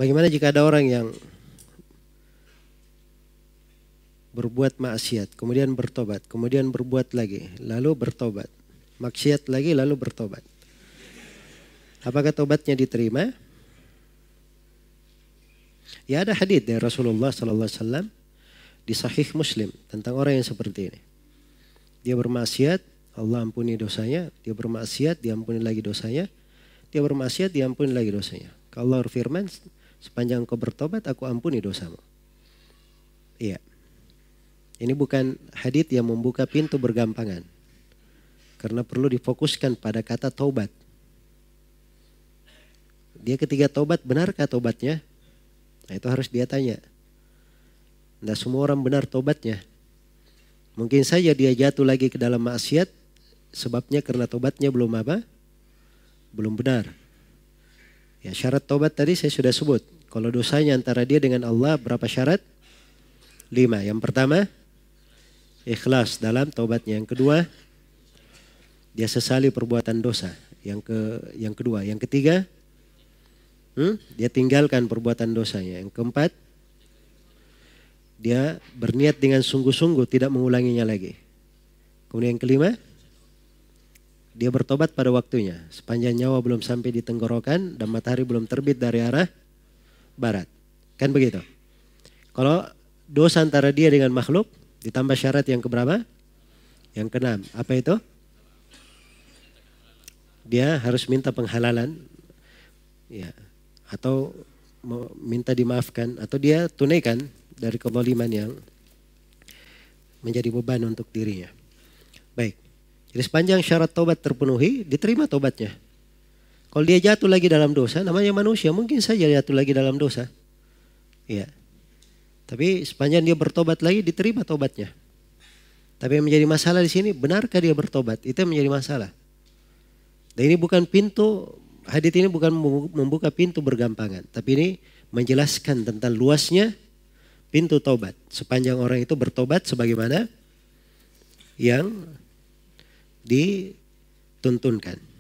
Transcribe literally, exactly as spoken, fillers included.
Bagaimana jika ada orang yang berbuat maksiat, kemudian bertobat, kemudian berbuat lagi, lalu bertobat, maksiat lagi, lalu bertobat. Apakah tobatnya diterima? Ya, ada hadits dari Rasulullah Sallallahu Alaihi Wasallam di Sahih Muslim tentang orang yang seperti ini. Dia bermaksiat, Allah ampuni dosanya. Dia bermaksiat, diampuni lagi dosanya. Dia bermaksiat, diampuni lagi dosanya. Kalau Allah berfirman, sepanjang kau bertobat, aku ampuni dosamu. Iya. Ini bukan hadits yang membuka pintu bergampangan. Karena perlu difokuskan pada kata taubat. Dia ketika taubat, benarkah taubatnya? Nah, itu harus dia tanya. Tidak semua orang benar taubatnya. Mungkin saja dia jatuh lagi ke dalam maksiat, sebabnya karena taubatnya belum apa? Belum benar. Ya, syarat taubat tadi saya sudah sebut. Kalau dosanya antara dia dengan Allah berapa syarat? Lima. Yang pertama, ikhlas dalam taubatnya. Yang kedua, dia sesali perbuatan dosa. Yang ke yang kedua, yang ketiga, hmm, dia tinggalkan perbuatan dosanya. Yang keempat, dia berniat dengan sungguh-sungguh tidak mengulanginya lagi. Kemudian yang kelima, dia bertobat pada waktunya. Sepanjang nyawa belum sampai di tenggorokan dan matahari belum terbit dari arah barat. Kan begitu. Kalau dosa antara dia dengan makhluk, ditambah syarat yang keberapa? Yang keenam. Apa itu? Dia harus minta penghalalan. Ya. Atau minta dimaafkan. Atau dia tunaikan dari kezaliman yang menjadi beban untuk dirinya. Baik. Jadi sepanjang syarat taubat terpenuhi, diterima taubatnya. Kalau dia jatuh lagi dalam dosa, namanya manusia, mungkin saja jatuh lagi dalam dosa. Iya. Tapi sepanjang dia bertobat lagi, diterima taubatnya. Tapi yang menjadi masalah di sini, benarkah dia bertobat? Itu yang menjadi masalah. Dan ini bukan pintu, hadits ini bukan membuka pintu bergampangan. Tapi ini menjelaskan tentang luasnya pintu taubat. Sepanjang orang itu bertobat sebagaimana yang dituntunkan.